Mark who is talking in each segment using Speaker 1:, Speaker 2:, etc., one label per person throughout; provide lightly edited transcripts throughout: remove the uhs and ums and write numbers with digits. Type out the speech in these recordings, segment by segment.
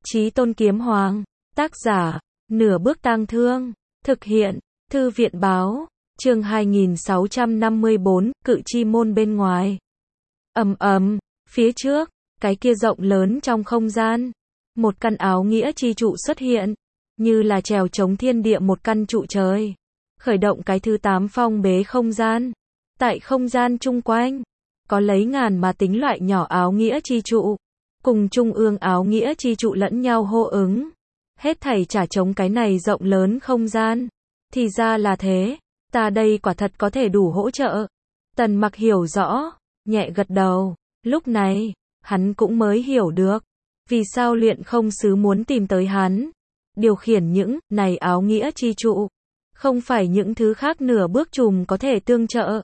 Speaker 1: Chí Tôn Kiếm Hoàng, tác giả, Nửa Bước Tang Thương, thực hiện, Thư viện báo, chương 2654, Cự Chi Môn bên ngoài. Phía trước, cái kia rộng lớn trong không gian, một căn áo nghĩa chi trụ xuất hiện, như là trèo chống thiên địa một căn trụ trời, khởi động cái thứ 8 phong bế không gian. Tại không gian chung quanh, có lấy ngàn mà tính loại nhỏ áo nghĩa chi trụ, cùng trung ương áo nghĩa chi trụ lẫn nhau hô ứng. Hết thảy trả chống cái này rộng lớn không gian. Thì ra là thế, ta đây quả thật có thể đủ hỗ trợ. Tần Mặc hiểu rõ, nhẹ gật đầu. Lúc này, hắn cũng mới hiểu được, vì sao Luyện Không Sứ muốn tìm tới hắn. Điều khiển những này áo nghĩa chi trụ, không phải những thứ khác nửa bước trùm có thể tương trợ.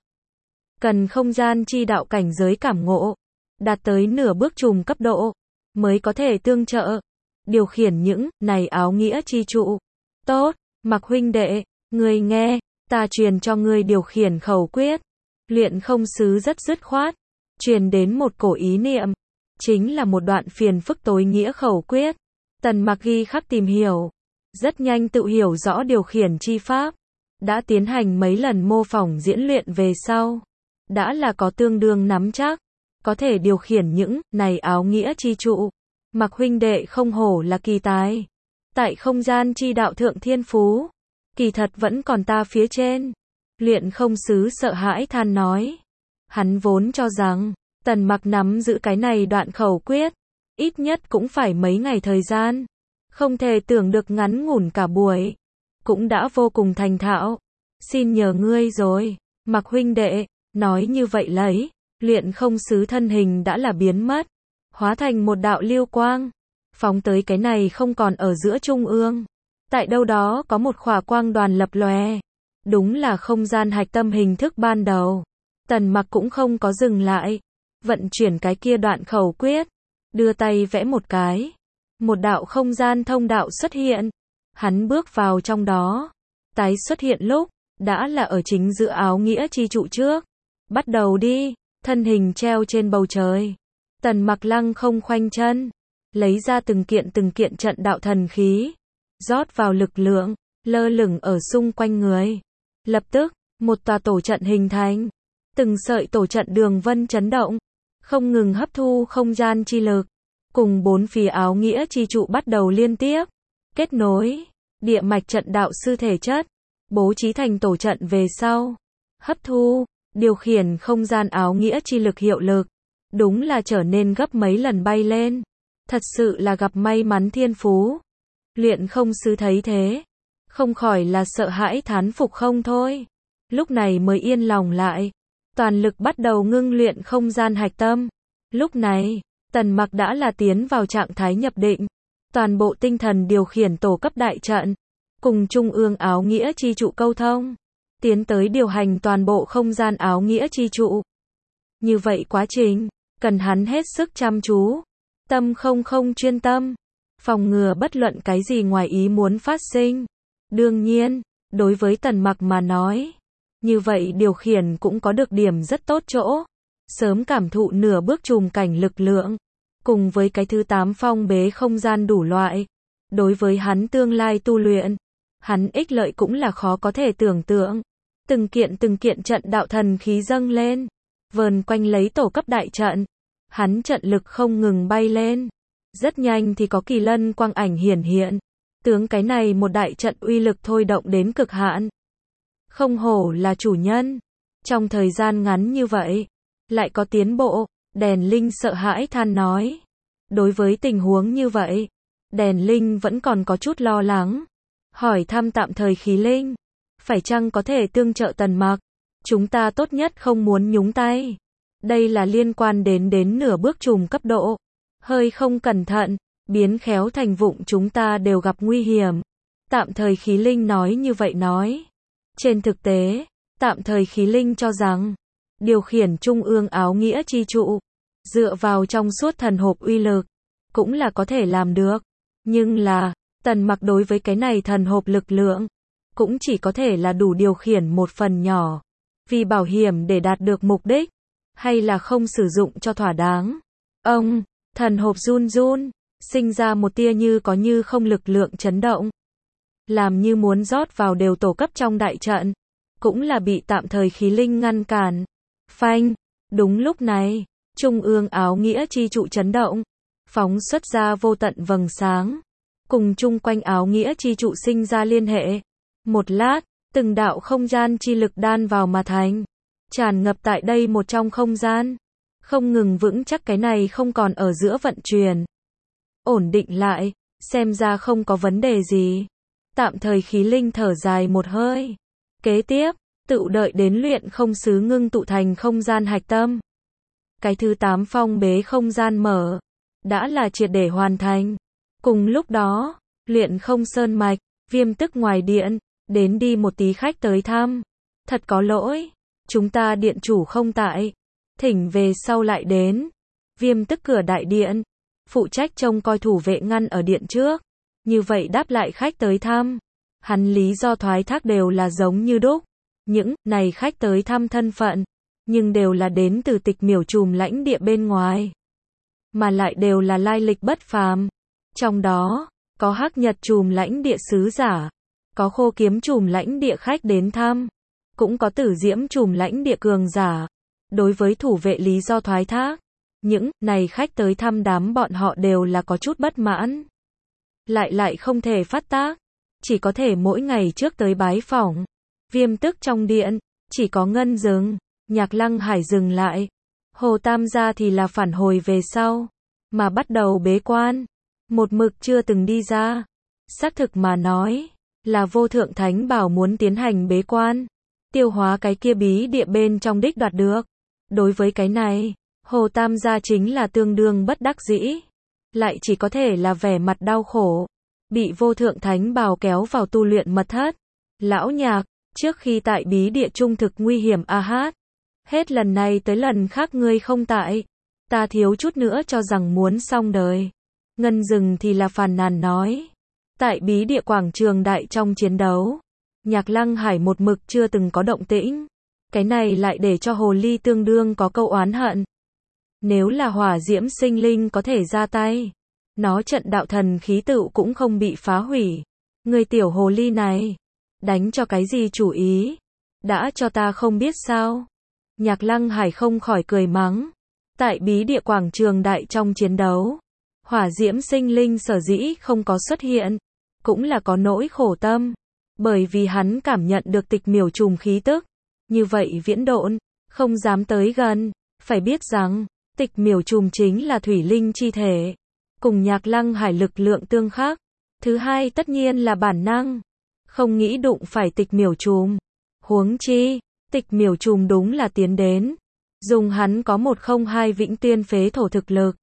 Speaker 1: Cần không gian chi đạo cảnh giới cảm ngộ, đạt tới nửa bước trùm cấp độ, mới có thể tương trợ. Điều khiển những này áo nghĩa chi trụ. Tốt, Mặc huynh đệ, ngươi nghe, ta truyền cho ngươi điều khiển khẩu quyết. Luyện Không Sứ rất dứt khoát, truyền đến một cổ ý niệm, chính là một đoạn phiền phức tối nghĩa khẩu quyết. Tần Mặc ghi khắc tìm hiểu, rất nhanh tự hiểu rõ điều khiển chi pháp, đã tiến hành mấy lần mô phỏng diễn luyện về sau, đã là có tương đương nắm chắc, có thể điều khiển những này áo nghĩa chi trụ. Mặc huynh đệ không hổ là kỳ tài, tại không gian chi đạo thượng thiên phú, kỳ thật vẫn còn ta phía trên. Luyện Không Sứ sợ hãi than nói, hắn vốn cho rằng Tần Mặc nắm giữ cái này đoạn khẩu quyết, ít nhất cũng phải mấy ngày thời gian, không thể tưởng được ngắn ngủn cả buổi, cũng đã vô cùng thành thạo. Xin nhờ ngươi rồi, Mặc huynh đệ. Nói như vậy lấy, Luyện Không Sứ thân hình đã là biến mất, hóa thành một đạo lưu quang, phóng tới cái này không còn ở giữa trung ương. Tại đâu đó có một khỏa quang đoàn lập lòe, đúng là không gian hạch tâm hình thức ban đầu. Tần Mặc cũng không có dừng lại, vận chuyển cái kia đoạn khẩu quyết, đưa tay vẽ một cái, một đạo không gian thông đạo xuất hiện. Hắn bước vào trong đó, tái xuất hiện lúc, đã là ở chính giữa áo nghĩa chi trụ trước. Bắt đầu đi, thân hình treo trên bầu trời. Tần Mặc lăng không khoanh chân, lấy ra từng kiện trận đạo thần khí, rót vào lực lượng, lơ lửng ở xung quanh người. Lập tức, một tòa tổ trận hình thành, từng sợi tổ trận đường vân chấn động, không ngừng hấp thu không gian chi lực, cùng bốn phía áo nghĩa chi trụ bắt đầu liên tiếp, kết nối, địa mạch trận đạo sư thể chất, bố trí thành tổ trận về sau, hấp thu, điều khiển không gian áo nghĩa chi lực hiệu lực, đúng là trở nên gấp mấy lần bay lên. Thật sự là gặp may mắn thiên phú. Luyện Không Sứ thấy thế, không khỏi là sợ hãi thán phục không thôi. Lúc này mới yên lòng lại, toàn lực bắt đầu ngưng luyện không gian hạch tâm. Lúc này, Tần Mặc đã là tiến vào trạng thái nhập định, toàn bộ tinh thần điều khiển tổ cấp đại trận, cùng trung ương áo nghĩa chi trụ câu thông, tiến tới điều hành toàn bộ không gian áo nghĩa chi trụ. Như vậy quá trình, cần hắn hết sức chăm chú, tâm không chuyên tâm, phòng ngừa bất luận cái gì ngoài ý muốn phát sinh. Đương nhiên, đối với Tần Mặc mà nói, như vậy điều khiển cũng có được điểm rất tốt chỗ, sớm cảm thụ nửa bước trùm cảnh lực lượng, cùng với cái thứ 8 phong bế không gian đủ loại. Đối với hắn tương lai tu luyện, hắn ích lợi cũng là khó có thể tưởng tượng. Từng kiện trận đạo thần khí dâng lên, vờn quanh lấy tổ cấp đại trận, hắn trận lực không ngừng bay lên. Rất nhanh thì có kỳ lân quang ảnh hiển hiện, tướng cái này một đại trận uy lực thôi động đến cực hạn. Không hổ là chủ nhân, trong thời gian ngắn như vậy, lại có tiến bộ. Đèn Linh sợ hãi than nói. Đối với tình huống như vậy, Đèn Linh vẫn còn có chút lo lắng, hỏi thăm tạm thời Khí Linh, phải chăng có thể tương trợ Tần Mặc? Chúng ta tốt nhất không muốn nhúng tay. Đây là liên quan đến nửa bước trùm cấp độ. Hơi không cẩn thận, biến khéo thành vụng chúng ta đều gặp nguy hiểm. Tạm thời Khí Linh nói như vậy nói. Trên thực tế, tạm thời Khí Linh cho rằng, điều khiển trung ương áo nghĩa chi trụ, dựa vào trong suốt thần hộp uy lực, cũng là có thể làm được. Nhưng là, Tần Mặc đối với cái này thần hộp lực lượng, cũng chỉ có thể là đủ điều khiển một phần nhỏ. Vì bảo hiểm để đạt được mục đích, hay là không sử dụng cho thỏa đáng. Thần hộp run run, sinh ra một tia như có như không lực lượng chấn động. Làm như muốn rót vào đều tổ cấp trong đại trận. Cũng là bị tạm thời khí linh ngăn cản. Phanh, đúng lúc này, trung ương áo nghĩa chi trụ chấn động. Phóng xuất ra vô tận vầng sáng. Cùng chung quanh áo nghĩa chi trụ sinh ra liên hệ. Một lát, từng đạo không gian chi lực đan vào mà thành. Tràn ngập tại đây một trong không gian. Không ngừng vững chắc cái này không còn ở giữa vận chuyển. Ổn định lại, xem ra không có vấn đề gì. Tạm thời khí linh thở dài một hơi. Kế tiếp, tự đợi đến luyện không sứ ngưng tụ thành không gian hạch tâm. Cái thứ 8 phong bế không gian mở. Đã là triệt để hoàn thành. Cùng lúc đó, luyện không sơn mạch, Viêm Tức ngoài điện, đến đi một tí khách tới thăm. Thật có lỗi, chúng ta điện chủ không tại. Thỉnh về sau lại đến. Viêm Tức cửa đại điện, phụ trách trông coi thủ vệ ngăn ở điện trước. Như vậy đáp lại khách tới thăm. Hắn lý do thoái thác đều là giống như đúc. Những này khách tới thăm thân phận, nhưng đều là đến từ Tịch Miểu Trùm lãnh địa bên ngoài. Mà lại đều là lai lịch bất phàm. Trong đó, có Hắc Nhật Trùm lãnh địa sứ giả, có Khô Kiếm Trùm lãnh địa khách đến thăm, cũng có Tử Diễm Trùm lãnh địa cường giả. Đối với thủ vệ lý do thoái thác, những này khách tới thăm đám bọn họ đều là có chút bất mãn. Lại không thể phát tác, chỉ có thể mỗi ngày trước tới bái phỏng. Viêm Tức trong điện, chỉ có Ngân dừng, Nhạc Lăng Hải dừng lại. Hồ Tam gia thì là phản hồi về sau, mà bắt đầu bế quan. Một mực chưa từng đi ra. Xác thực mà nói, là Vô Thượng Thánh Bảo muốn tiến hành bế quan. Tiêu hóa cái kia bí địa bên trong đích đoạt được. Đối với cái này, Hồ Tam gia chính là tương đương bất đắc dĩ. Lại chỉ có thể là vẻ mặt đau khổ. Bị Vô Thượng Thánh Bảo kéo vào tu luyện mật thất. Lão Nhạc, trước khi tại bí địa trung thực nguy hiểm a hát. Hết lần này tới lần khác ngươi không tại. Ta thiếu chút nữa cho rằng muốn xong đời. Ngân dừng thì là phàn nàn nói. Tại bí địa quảng trường đại trong chiến đấu, Nhạc Lăng Hải một mực chưa từng có động tĩnh. Cái này lại để cho hồ ly tương đương có câu oán hận. Nếu là hỏa diễm sinh linh có thể ra tay, nó trận đạo thần khí tựu cũng không bị phá hủy. Người tiểu hồ ly này, đánh cho cái gì chủ ý? Đã cho ta không biết sao? Nhạc Lăng Hải không khỏi cười mắng. Tại bí địa quảng trường đại trong chiến đấu, hỏa diễm sinh linh sở dĩ không có xuất hiện, cũng là có nỗi khổ tâm. Bởi vì hắn cảm nhận được Tịch Miểu Trùm khí tức. Như vậy viễn độn, không dám tới gần. Phải biết rằng, Tịch Miểu Trùm chính là thủy linh chi thể. Cùng Nhạc Lăng Hải lực lượng tương khắc. Thứ hai tất nhiên là bản năng. Không nghĩ đụng phải Tịch Miểu Trùm. Huống chi, Tịch Miểu Trùm đúng là tiến đến. Dùng hắn có 102 vĩnh tiên phế thổ thực lực.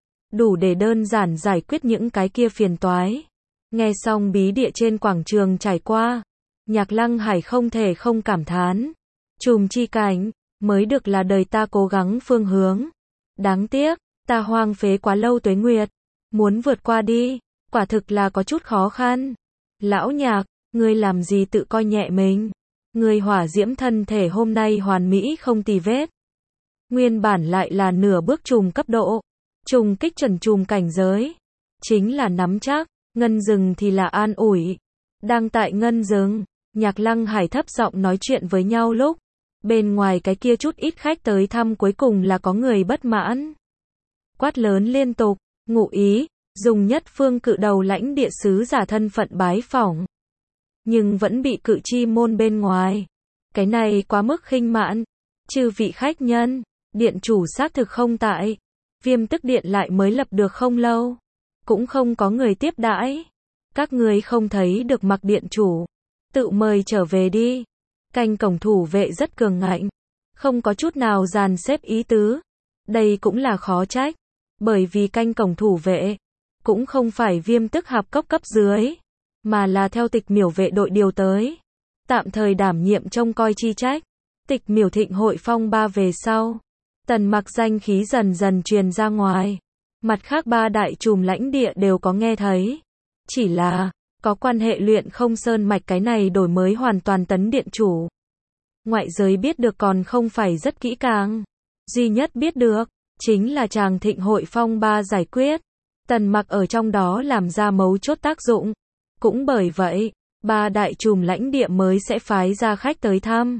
Speaker 1: Đủ để đơn giản giải quyết những cái kia phiền toái. Nghe xong bí địa trên quảng trường trải qua. Nhạc Lăng Hải không thể không cảm thán. Trùm chi cảnh, mới được là đời ta cố gắng phương hướng. Đáng tiếc, ta hoang phế quá lâu tuế nguyệt. Muốn vượt qua đi, quả thực là có chút khó khăn. Lão Nhạc, ngươi làm gì tự coi nhẹ mình? Ngươi hỏa diễm thân thể hôm nay hoàn mỹ không tì vết. Nguyên bản lại là nửa bước trùm cấp độ. Trùng kích chuẩn trùm cảnh giới. Chính là nắm chắc. Ngân dừng thì là an ủi. Đang tại Ngân dừng, Nhạc Lăng Hải thấp giọng nói chuyện với nhau lúc. Bên ngoài cái kia chút ít khách tới thăm cuối cùng là có người bất mãn. Quát lớn liên tục, ngụ ý, dùng nhất phương cự đầu lãnh địa sứ giả thân phận bái phỏng. Nhưng vẫn bị cự chi môn bên ngoài. Cái này quá mức khinh mạn. Chư vị khách nhân, điện chủ xác thực không tại. Viêm Tức điện lại mới lập được không lâu. Cũng không có người tiếp đãi. Các người không thấy được Mặc điện chủ. Tự mời trở về đi. Canh cổng thủ vệ rất cường ngạnh. Không có chút nào dàn xếp ý tứ. Đây cũng là khó trách. Bởi vì canh cổng thủ vệ cũng không phải Viêm Tức hạp cốc cấp dưới. Mà là theo Tịch Miểu vệ đội điều tới. Tạm thời đảm nhiệm trông coi chi trách. Tịch Miểu thịnh hội phong ba về sau. Tần Mặc danh khí dần dần truyền ra ngoài. Mặt khác ba đại trùm lãnh địa đều có nghe thấy. Chỉ là, có quan hệ luyện không sơn mạch cái này đổi mới hoàn toàn tấn điện chủ. Ngoại giới biết được còn không phải rất kỹ càng. Duy nhất biết được, chính là chàng thịnh hội phong ba giải quyết. Tần Mặc ở trong đó làm ra mấu chốt tác dụng. Cũng bởi vậy, ba đại trùm lãnh địa mới sẽ phái ra khách tới thăm.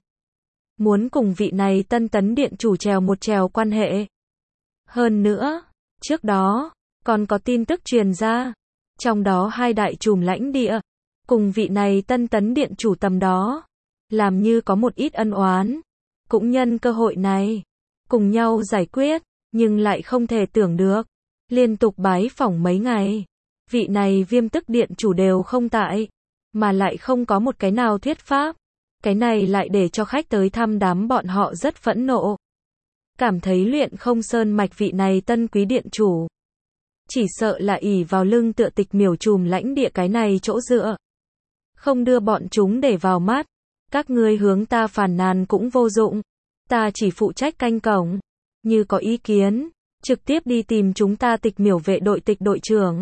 Speaker 1: Muốn cùng vị này tân tấn điện chủ trèo một trèo quan hệ. Hơn nữa, trước đó, còn có tin tức truyền ra. Trong đó hai đại trùm lãnh địa, cùng vị này tân tấn điện chủ tầm đó, làm như có một ít ân oán. Cũng nhân cơ hội này, cùng nhau giải quyết, nhưng lại không thể tưởng được. Liên tục bái phỏng mấy ngày, vị này Viêm Tức điện chủ đều không tại, mà lại không có một cái nào thuyết pháp. Cái này lại để cho khách tới thăm đám bọn họ rất phẫn nộ. Cảm thấy Luyện Không Sơn mạch vị này tân quý điện chủ, chỉ sợ là ỷ vào lưng tựa Tịch Miểu trùm lãnh địa cái này chỗ dựa. Không đưa bọn chúng để vào mắt. Các ngươi hướng ta phàn nàn cũng vô dụng. Ta chỉ phụ trách canh cổng. Như có ý kiến, trực tiếp đi tìm chúng ta Tịch Miểu vệ đội Tịch đội trưởng.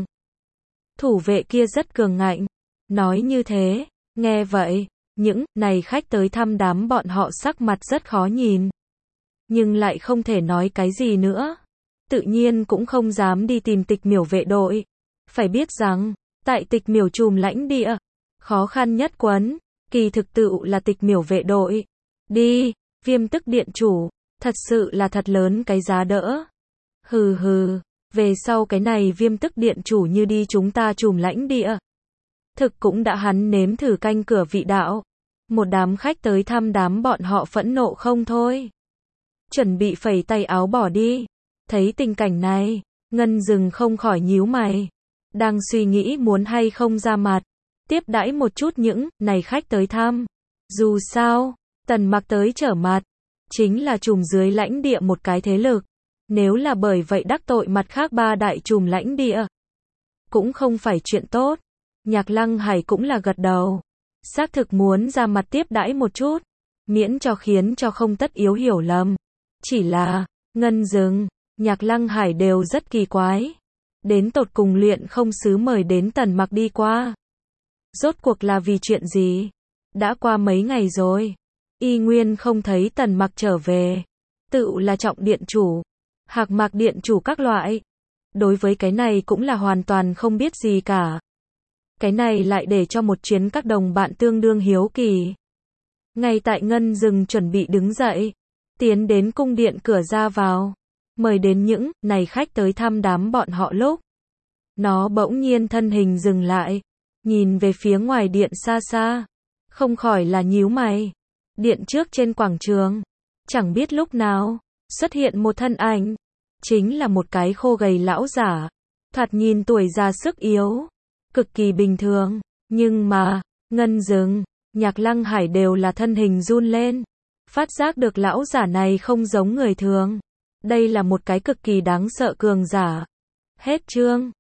Speaker 1: Thủ vệ kia rất cường ngạnh. Nói như thế, nghe vậy, những này khách tới thăm đám bọn họ sắc mặt rất khó nhìn. Nhưng lại không thể nói cái gì nữa. Tự nhiên cũng không dám đi tìm Tịch Miểu vệ đội. Phải biết rằng, tại Tịch Miểu trùm lãnh địa, khó khăn nhất quấn, kỳ thực tự là Tịch Miểu vệ đội. Đi, Viêm Tức điện chủ, thật sự là thật lớn cái giá đỡ. Hừ hừ, về sau cái này Viêm Tức điện chủ như đi chúng ta trùm lãnh địa. Thực cũng đã hắn nếm thử canh cửa vị đạo. Một đám khách tới thăm đám bọn họ phẫn nộ không thôi. Chuẩn bị phẩy tay áo bỏ đi. Thấy tình cảnh này, Ngân Dừng không khỏi nhíu mày. Đang suy nghĩ muốn hay không ra mặt. Tiếp đãi một chút những này khách tới thăm. Dù sao, Tần Mặc tới trở mặt. Chính là trùm dưới lãnh địa một cái thế lực. Nếu là bởi vậy đắc tội mặt khác ba đại trùm lãnh địa, cũng không phải chuyện tốt. Nhạc Lăng Hải cũng là gật đầu. Xác thực muốn ra mặt tiếp đãi một chút. Miễn cho khiến cho không tất yếu hiểu lầm. Chỉ là, Ngân Dừng, Nhạc Lăng Hải đều rất kỳ quái. Đến tột cùng Luyện Không sứ mời đến Tần Mặc đi qua. Rốt cuộc là vì chuyện gì? Đã qua mấy ngày rồi. Y nguyên không thấy Tần Mặc trở về. Tự là Trọng điện chủ, Hạc Mạc điện chủ các loại. Đối với cái này cũng là hoàn toàn không biết gì cả. Cái này lại để cho một chuyến các đồng bạn tương đương hiếu kỳ. Ngay tại Ngân Dừng chuẩn bị đứng dậy, tiến đến cung điện cửa ra vào, mời đến những này khách tới thăm đám bọn họ lúc. Nó bỗng nhiên thân hình dừng lại, nhìn về phía ngoài điện xa xa, không khỏi là nhíu mày. Điện trước trên quảng trường, chẳng biết lúc nào, xuất hiện một thân ảnh, chính là một cái khô gầy lão giả, thoạt nhìn tuổi già sức yếu, cực kỳ bình thường, nhưng mà, Ngân Dừng, Nhạc Lăng Hải đều là thân hình run lên, phát giác được lão giả này không giống người thường. Đây là một cái cực kỳ đáng sợ cường giả. Hết chương.